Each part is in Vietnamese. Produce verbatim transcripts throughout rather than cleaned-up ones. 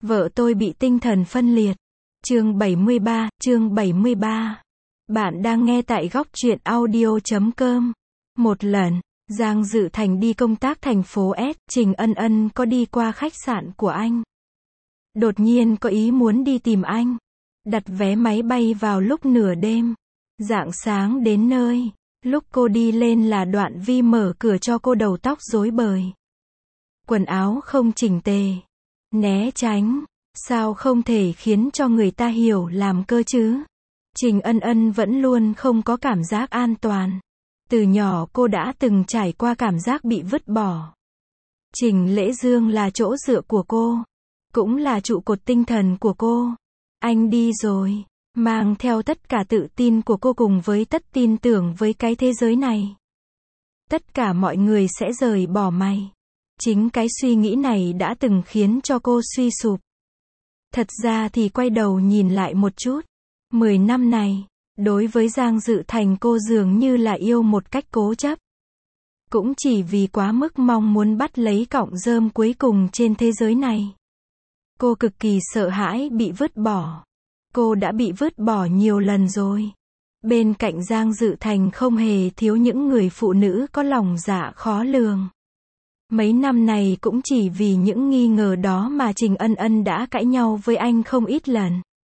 Vợ tôi bị tinh thần phân liệt. Chương bảy mươi ba, chương bảy mươi ba. Bạn đang nghe tại góc truyện audio chấm com. Một lần, Giang Dự Thành đi công tác thành phố S, Trình Ân Ân có đi qua khách sạn của anh. Đột nhiên có ý muốn đi tìm anh. Đặt vé máy bay vào lúc nửa đêm. Rạng sáng đến nơi. Lúc cô đi lên là Đoạn Vi mở cửa cho cô đầu tóc rối bời. Quần áo không chỉnh tề. Né tránh. Sao không thể khiến cho người ta hiểu làm cơ chứ? Trình Ân Ân vẫn luôn không có cảm giác an toàn. Từ nhỏ cô đã từng trải qua cảm giác bị vứt bỏ. Trình Lễ Dương là chỗ dựa của cô. Cũng là trụ cột tinh thần của cô. Anh đi rồi. Mang theo tất cả tự tin của cô cùng với tất tin tưởng với cái thế giới này. Tất cả mọi người sẽ rời bỏ mày. Chính cái suy nghĩ này đã từng khiến cho cô suy sụp. Thật ra thì quay đầu nhìn lại một chút. Mười năm này, đối với Giang Dự Thành cô dường như là yêu một cách cố chấp. Cũng chỉ vì quá mức mong muốn bắt lấy cọng rơm cuối cùng trên thế giới này. Cô cực kỳ sợ hãi bị vứt bỏ. Cô đã bị vứt bỏ nhiều lần rồi. Bên cạnh Giang Dự Thành không hề thiếu những người phụ nữ có lòng dạ khó lường. Mấy năm này cũng chỉ vì những nghi ngờ đó mà Trình Ân Ân đã cãi nhau với anh không ít lần.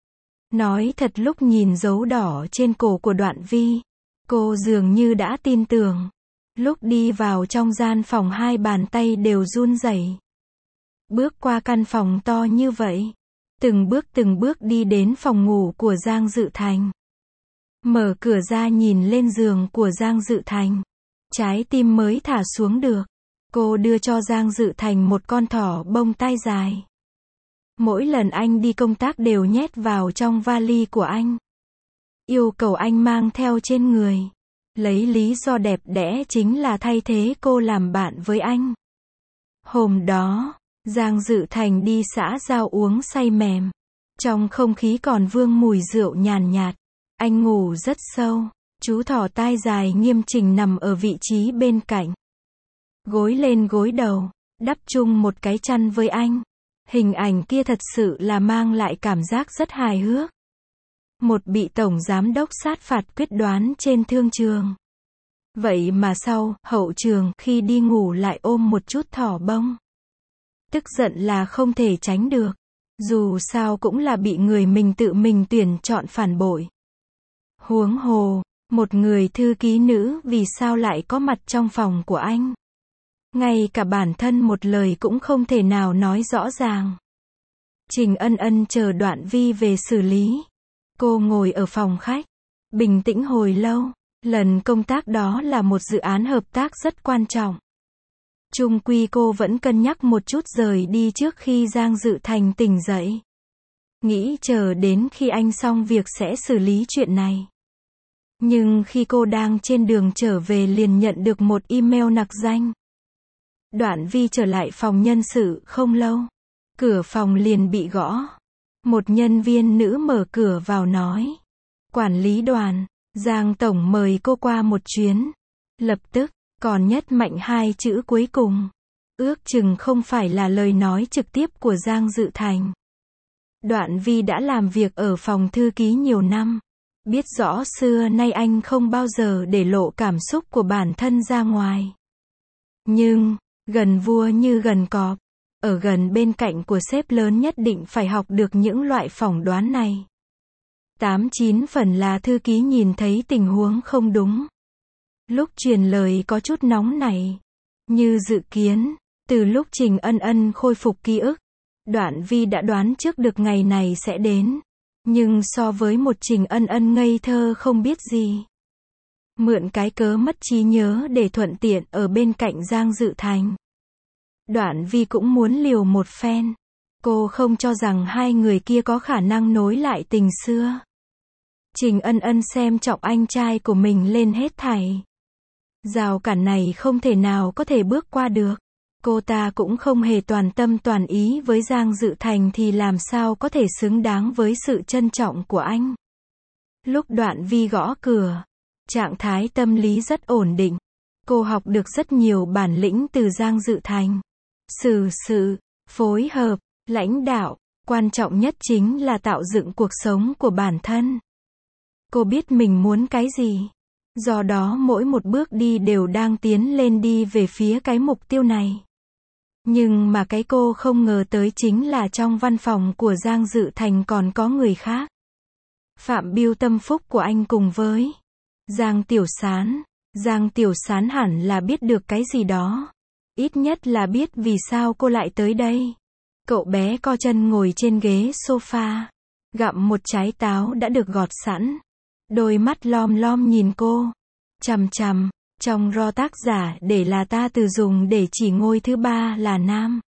Nói thật, lúc nhìn dấu đỏ trên cổ của Đoạn Vi, cô dường như đã tin tưởng. Lúc đi vào trong gian phòng hai bàn tay đều run rẩy. Bước qua căn phòng to như vậy. Từng bước từng bước đi đến phòng ngủ của Giang Dự Thành. Mở cửa ra nhìn lên giường của Giang Dự Thành. Trái tim mới thả xuống được. Cô đưa cho Giang Dự Thành một con thỏ bông tai dài. Mỗi lần anh đi công tác đều nhét vào trong vali của anh. Yêu cầu anh mang theo trên người. Lấy lý do đẹp đẽ chính là thay thế cô làm bạn với anh. Hôm đó, Giang Dự Thành đi xã giao uống say mềm. Trong không khí còn vương mùi rượu nhàn nhạt. Anh ngủ rất sâu. Chú thỏ tai dài nghiêm chỉnh nằm ở vị trí bên cạnh. Gối lên gối đầu, đắp chung một cái chăn với anh. Hình ảnh kia thật sự là mang lại cảm giác rất hài hước. Một bị tổng giám đốc sát phạt quyết đoán trên thương trường. Vậy mà sau, hậu trường, khi đi ngủ lại ôm một chút thỏ bông. Tức giận là không thể tránh được. Dù sao cũng là bị người mình tự mình tuyển chọn phản bội. Huống hồ, một người thư ký nữ vì sao lại có mặt trong phòng của anh? Ngay cả bản thân một lời cũng không thể nào nói rõ ràng. Trình Ân Ân chờ Đoạn Vi về xử lý. Cô ngồi ở phòng khách, bình tĩnh hồi lâu. Lần công tác đó là một dự án hợp tác rất quan trọng. Chung quy cô vẫn cân nhắc một chút rời đi trước khi Giang Dự Thành tỉnh dậy. Nghĩ chờ đến khi anh xong việc sẽ xử lý chuyện này. Nhưng khi cô đang trên đường trở về liền nhận được một email nặc danh. Đoạn Vi trở lại phòng nhân sự không lâu. Cửa phòng liền bị gõ. Một nhân viên nữ mở cửa vào nói. Quản lý Đoàn, Giang Tổng mời cô qua một chuyến. Lập tức, còn nhất mạnh hai chữ cuối cùng. Ước chừng không phải là lời nói trực tiếp của Giang Dự Thành. Đoạn Vi đã làm việc ở phòng thư ký nhiều năm. Biết rõ xưa nay anh không bao giờ để lộ cảm xúc của bản thân ra ngoài. Nhưng, gần vua như gần cọp. Ở gần bên cạnh của sếp lớn nhất định phải học được những loại phỏng đoán này. Tám chín phần là thư ký nhìn thấy tình huống không đúng. Lúc truyền lời có chút nóng nảy. Như dự kiến, từ lúc Trình Ân Ân khôi phục ký ức, Đoạn Vi đã đoán trước được ngày này sẽ đến. Nhưng so với một Trình Ân Ân ngây thơ không biết gì. Mượn cái cớ mất trí nhớ để thuận tiện ở bên cạnh Giang Dự Thành. Đoạn Vi cũng muốn liều một phen. Cô không cho rằng hai người kia có khả năng nối lại tình xưa. Trình Ân Ân xem trọng anh trai của mình lên hết thảy. Rào cản này không thể nào có thể bước qua được. Cô ta cũng không hề toàn tâm toàn ý với Giang Dự Thành thì làm sao có thể xứng đáng với sự trân trọng của anh. Lúc Đoạn Vi gõ cửa, trạng thái tâm lý rất ổn định. Cô học được rất nhiều bản lĩnh từ Giang Dự Thành. Xử sự, phối hợp, lãnh đạo, Quan trọng nhất chính là tạo dựng cuộc sống của bản thân. Cô biết mình muốn cái gì. Do đó mỗi một bước đi đều đang tiến lên đi về phía cái mục tiêu này. Nhưng mà cái cô không ngờ tới chính là trong văn phòng của Giang Dự Thành còn có người khác. Phạm Biêu tâm phúc của anh cùng với Giang Tiểu Sán. Giang Tiểu Sán hẳn là biết được cái gì đó. Ít nhất là biết vì sao cô lại tới đây. Cậu bé co chân ngồi trên ghế sofa, gặm một trái táo đã được gọt sẵn. Đôi mắt lom lom nhìn cô. Chằm chằm, trong ro tác giả để là ta từ dùng để chỉ ngôi thứ ba là nam.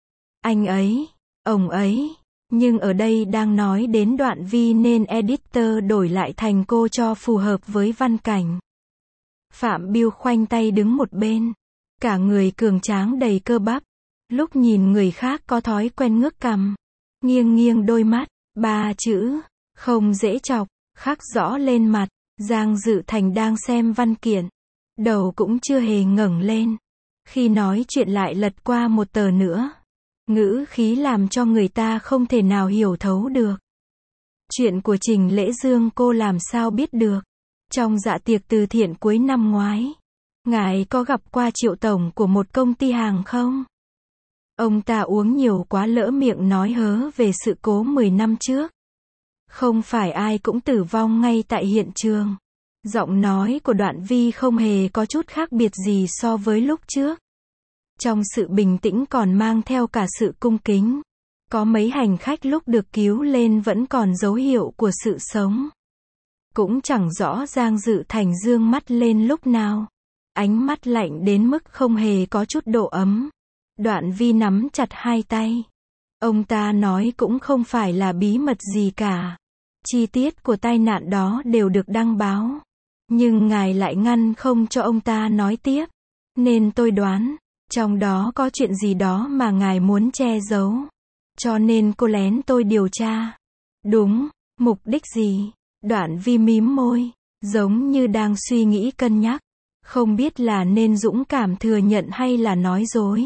Anh ấy, ông ấy. Nhưng ở đây đang nói đến đoạn vi nên editor đổi lại thành cô cho phù hợp với văn cảnh. Phạm Biêu khoanh tay đứng một bên. Cả người cường tráng đầy cơ bắp. Lúc nhìn người khác có thói quen ngước cằm. Nghiêng nghiêng đôi mắt. Ba chữ, không dễ chọc, khắc rõ lên mặt. Giang Dự Thành đang xem văn kiện. Đầu cũng chưa hề ngẩng lên. Khi nói chuyện lại lật qua một tờ nữa. Ngữ khí làm cho người ta không thể nào hiểu thấu được. Chuyện của Trình Lễ Dương cô làm sao biết được. Trong dạ tiệc từ thiện cuối năm ngoái, ngài có gặp qua Triệu tổng của một công ty hàng không? Ông ta uống nhiều quá lỡ miệng nói hớ về sự cố mười năm trước. Không phải ai cũng tử vong ngay tại hiện trường. Giọng nói của Đoạn Vi không hề có chút khác biệt gì so với lúc trước. Trong sự bình tĩnh còn mang theo cả sự cung kính. Có mấy hành khách lúc được cứu lên vẫn còn dấu hiệu của sự sống. Cũng chẳng rõ Giang Dự Thành dương mắt lên lúc nào. Ánh mắt lạnh đến mức không hề có chút độ ấm. Đoạn Vi nắm chặt hai tay. Ông ta nói cũng không phải là bí mật gì cả. Chi tiết của tai nạn đó đều được đăng báo. Nhưng ngài lại ngăn không cho ông ta nói tiếp. Nên tôi đoán, trong đó có chuyện gì đó mà ngài muốn che giấu. Cho nên cô lén tôi điều tra. Đúng, mục đích gì? Đoạn Vi mím môi, giống như đang suy nghĩ cân nhắc. Không biết là nên dũng cảm thừa nhận hay là nói dối.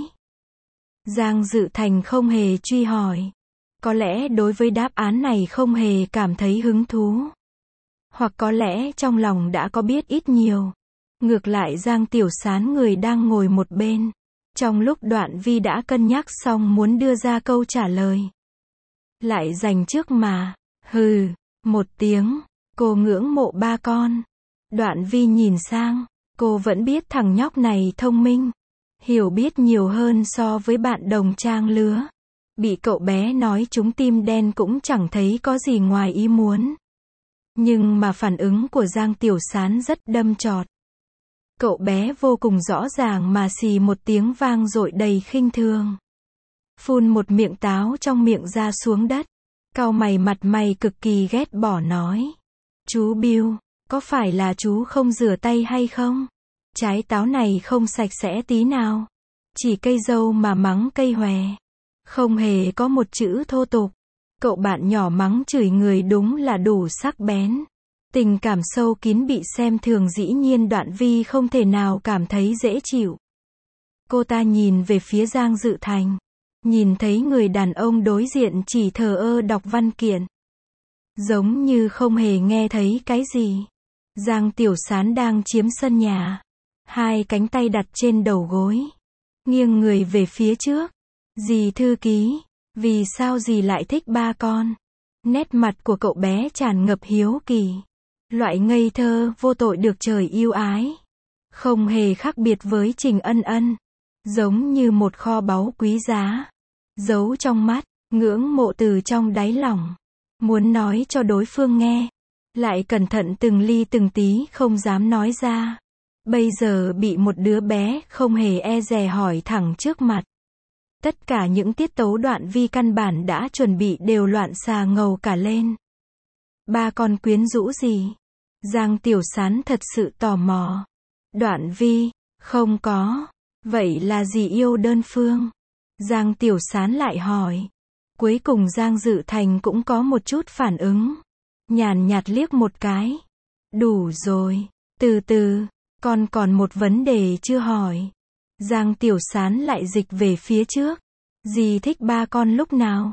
Giang Dự Thành không hề truy hỏi. Có lẽ đối với đáp án này không hề cảm thấy hứng thú. Hoặc có lẽ trong lòng đã có biết ít nhiều. Ngược lại Giang Tiểu Sán người đang ngồi một bên. Trong lúc Đoạn Vi đã cân nhắc xong muốn đưa ra câu trả lời. Lại dành trước mà. Hừ, một tiếng. Cô ngưỡng mộ ba con. Đoạn Vi nhìn sang. Cô vẫn biết thằng nhóc này thông minh. Hiểu biết nhiều hơn so với bạn đồng trang lứa. Bị cậu bé nói trúng tim đen cũng chẳng thấy có gì ngoài ý muốn. Nhưng mà phản ứng của Giang Tiểu Sán rất đâm chọt. Cậu bé vô cùng rõ ràng mà xì một tiếng vang dội đầy khinh thường. Phun một miệng táo trong miệng ra xuống đất. Cau mày mặt mày cực kỳ ghét bỏ nói. Chú Bill, có phải là chú không rửa tay hay không? Trái táo này không sạch sẽ tí nào. Chỉ cây dâu mà mắng cây hòe. Không hề có một chữ thô tục. Cậu bạn nhỏ mắng chửi người đúng là đủ sắc bén. Tình cảm sâu kín bị xem thường dĩ nhiên Đoạn Vi không thể nào cảm thấy dễ chịu. Cô ta nhìn về phía Giang Dự Thành. Nhìn thấy người đàn ông đối diện chỉ thờ ơ đọc văn kiện. Giống như không hề nghe thấy cái gì. Giang Tiểu Sán đang chiếm sân nhà. Hai cánh tay đặt trên đầu gối. Nghiêng người về phía trước. Dì thư ký, vì sao dì lại thích ba con? Nét mặt của cậu bé tràn ngập hiếu kỳ. Loại ngây thơ, vô tội được trời yêu ái. Không hề khác biệt với Trình Ân Ân. Giống như một kho báu quý giá. Giấu trong mắt, ngưỡng mộ từ trong đáy lòng. Muốn nói cho đối phương nghe. Lại cẩn thận từng ly từng tí không dám nói ra. Bây giờ bị một đứa bé không hề e dè hỏi thẳng trước mặt. Tất cả những tiết tấu Đoạn Vi căn bản đã chuẩn bị đều loạn xà ngầu cả lên. Ba con quyến rũ gì? Giang Tiểu Sán thật sự tò mò. Đoạn Vi, không có. Vậy là gì yêu đơn phương? Giang Tiểu Sán lại hỏi. Cuối cùng Giang Dự Thành cũng có một chút phản ứng. Nhàn nhạt liếc một cái. Đủ rồi. Từ từ, con còn một vấn đề chưa hỏi. Giang Tiểu Sán lại dịch về phía trước. Dì thích ba con lúc nào?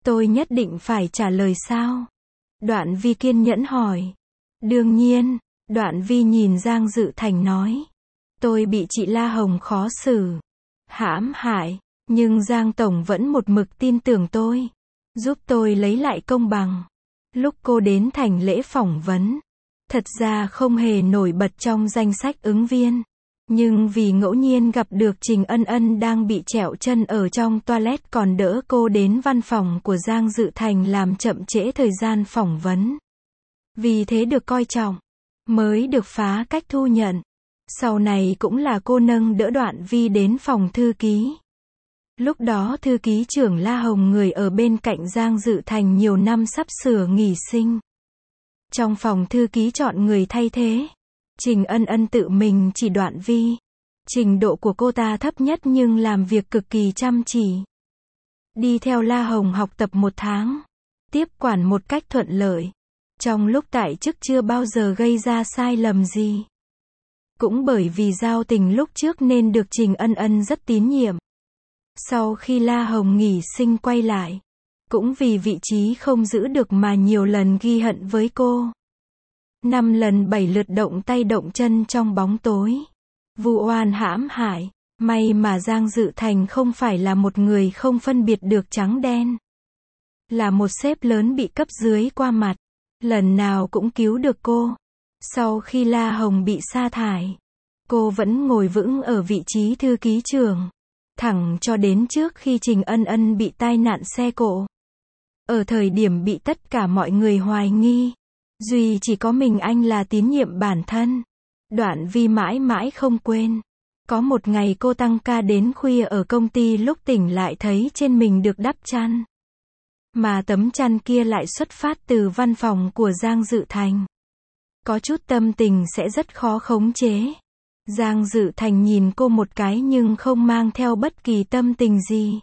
Tôi nhất định phải trả lời sao? Đoạn Vi kiên nhẫn hỏi. Đương nhiên, Đoạn Vi nhìn Giang Dự Thành nói. Tôi bị chị La Hồng khó xử, hãm hại, nhưng Giang Tổng vẫn một mực tin tưởng tôi, giúp tôi lấy lại công bằng. Lúc cô đến thành lễ phỏng vấn, thật ra không hề nổi bật trong danh sách ứng viên. Nhưng vì ngẫu nhiên gặp được Trình Ân Ân đang bị trẹo chân ở trong toilet còn đỡ cô đến văn phòng của Giang Dự Thành làm chậm trễ thời gian phỏng vấn. Vì thế được coi trọng, mới được phá cách thu nhận. Sau này cũng là cô nâng đỡ Đoạn Vi đến phòng thư ký. Lúc đó thư ký trưởng La Hồng người ở bên cạnh Giang Dự Thành nhiều năm sắp sửa nghỉ sinh. Trong phòng thư ký chọn người thay thế, Trình Ân Ân tự mình chỉ Đoạn Vi. Trình độ của cô ta thấp nhất nhưng làm việc cực kỳ chăm chỉ. Đi theo La Hồng học tập một tháng, tiếp quản một cách thuận lợi. Trong lúc tại chức chưa bao giờ gây ra sai lầm gì. Cũng bởi vì giao tình lúc trước nên được Trình Ân Ân rất tín nhiệm. Sau khi La Hồng nghỉ sinh quay lại, cũng vì vị trí không giữ được mà nhiều lần ghi hận với cô. Năm lần bảy lượt động tay động chân trong bóng tối. Vu oan hãm hại. May mà Giang Dự Thành không phải là một người không phân biệt được trắng đen. Là một sếp lớn bị cấp dưới qua mặt. Lần nào cũng cứu được cô. Sau khi La Hồng bị sa thải, cô vẫn ngồi vững ở vị trí thư ký trưởng. Thẳng cho đến trước khi Trình Ân Ân bị tai nạn xe cộ. Ở thời điểm bị tất cả mọi người hoài nghi, duy chỉ có mình anh là tín nhiệm bản thân. Đoạn Vi mãi mãi không quên. Có một ngày cô tăng ca đến khuya ở công ty, lúc tỉnh lại thấy trên mình được đắp chăn. Mà tấm chăn kia lại xuất phát từ văn phòng của Giang Dự Thành. Có chút tâm tình sẽ rất khó khống chế. Giang Dự Thành nhìn cô một cái nhưng không mang theo bất kỳ tâm tình gì.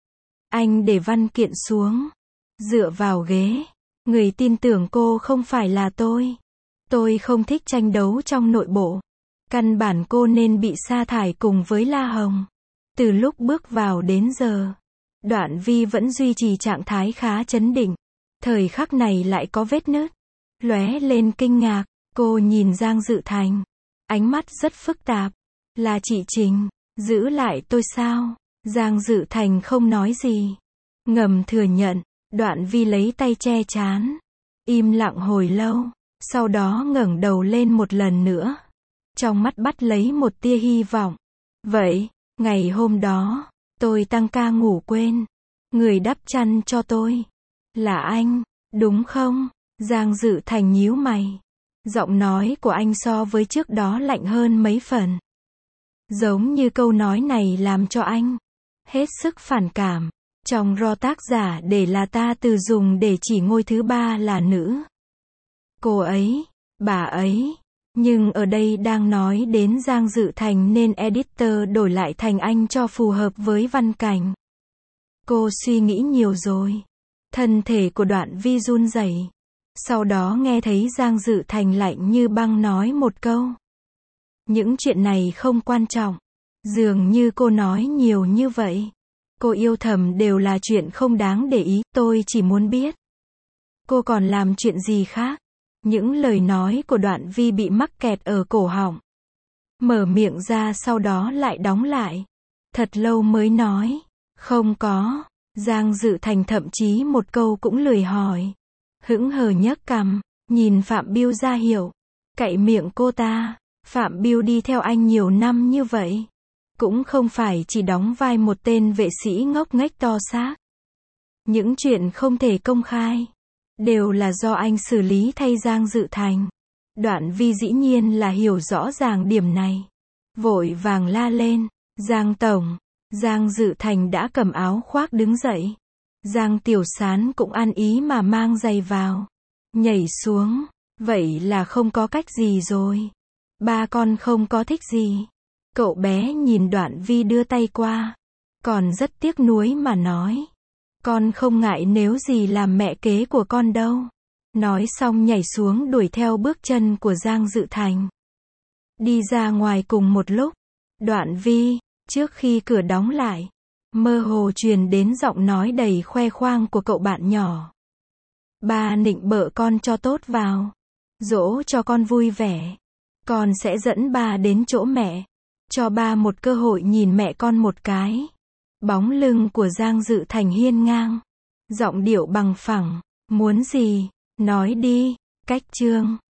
Anh để văn kiện xuống, dựa vào ghế. Người tin tưởng cô không phải là tôi. Tôi không thích tranh đấu trong nội bộ. Căn bản cô nên bị sa thải cùng với La Hồng. Từ lúc bước vào đến giờ, Đoạn Vi vẫn duy trì trạng thái khá trấn định. Thời khắc này lại có vết nứt. Lóe lên kinh ngạc, cô nhìn Giang Dự Thành. Ánh mắt rất phức tạp. Là chị Trình, giữ lại tôi sao? Giang Dự Thành không nói gì. Ngầm thừa nhận. Đoạn Vi lấy tay che trán. Im lặng hồi lâu. Sau đó ngẩng đầu lên một lần nữa. Trong mắt bắt lấy một tia hy vọng. Vậy, ngày hôm đó, tôi tăng ca ngủ quên. Người đắp chăn cho tôi là anh, đúng không? Giang Dự Thành nhíu mày. Giọng nói của anh so với trước đó lạnh hơn mấy phần. Giống như câu nói này làm cho anh hết sức phản cảm. Trong ro tác giả để là ta từ dùng để chỉ ngôi thứ ba là nữ. Cô ấy, bà ấy. Nhưng ở đây đang nói đến Giang Dự Thành nên editor đổi lại thành anh cho phù hợp với văn cảnh. Cô suy nghĩ nhiều rồi. Thân thể của Đoạn Vi run rẩy. Sau đó nghe thấy Giang Dự Thành lạnh như băng nói một câu. Những chuyện này không quan trọng. Dường như cô nói nhiều như vậy. Cô yêu thầm đều là chuyện không đáng để ý. Tôi chỉ muốn biết cô còn làm chuyện gì khác. Những lời nói của Đoạn Vi bị mắc kẹt ở cổ họng. Mở miệng ra sau đó lại đóng lại. Thật lâu mới nói. Không có. Giang Dự Thành thậm chí một câu cũng lười hỏi. Hững hờ nhấc cằm, nhìn Phạm Biêu ra hiệu. Cậy miệng cô ta. Phạm Biêu đi theo anh nhiều năm như vậy. Cũng không phải chỉ đóng vai một tên vệ sĩ ngốc nghếch to xác. Những chuyện không thể công khai đều là do anh xử lý thay Giang Dự Thành. Đoạn Vi dĩ nhiên là hiểu rõ ràng điểm này. Vội vàng la lên. Giang Tổng. Giang Dự Thành đã cầm áo khoác đứng dậy. Giang Tiểu Sán cũng ăn ý mà mang giày vào. Nhảy xuống. Vậy là không có cách gì rồi. Ba con không có thích gì. Cậu bé nhìn Đoạn Vi đưa tay qua. Còn rất tiếc nuối mà nói. Con không ngại nếu gì làm mẹ kế của con đâu. Nói xong nhảy xuống đuổi theo bước chân của Giang Dự Thành. Đi ra ngoài cùng một lúc. Đoạn Vi, trước khi cửa đóng lại, Mơ hồ truyền đến giọng nói đầy khoe khoang của cậu bạn nhỏ. Ba nịnh bợ con cho tốt vào. Dỗ cho con vui vẻ. Con sẽ dẫn ba đến chỗ mẹ. Cho ba một cơ hội nhìn mẹ con một cái. Bóng lưng của Giang Dự Thành hiên ngang. Giọng điệu bằng phẳng. Muốn gì? Nói đi. Cách chương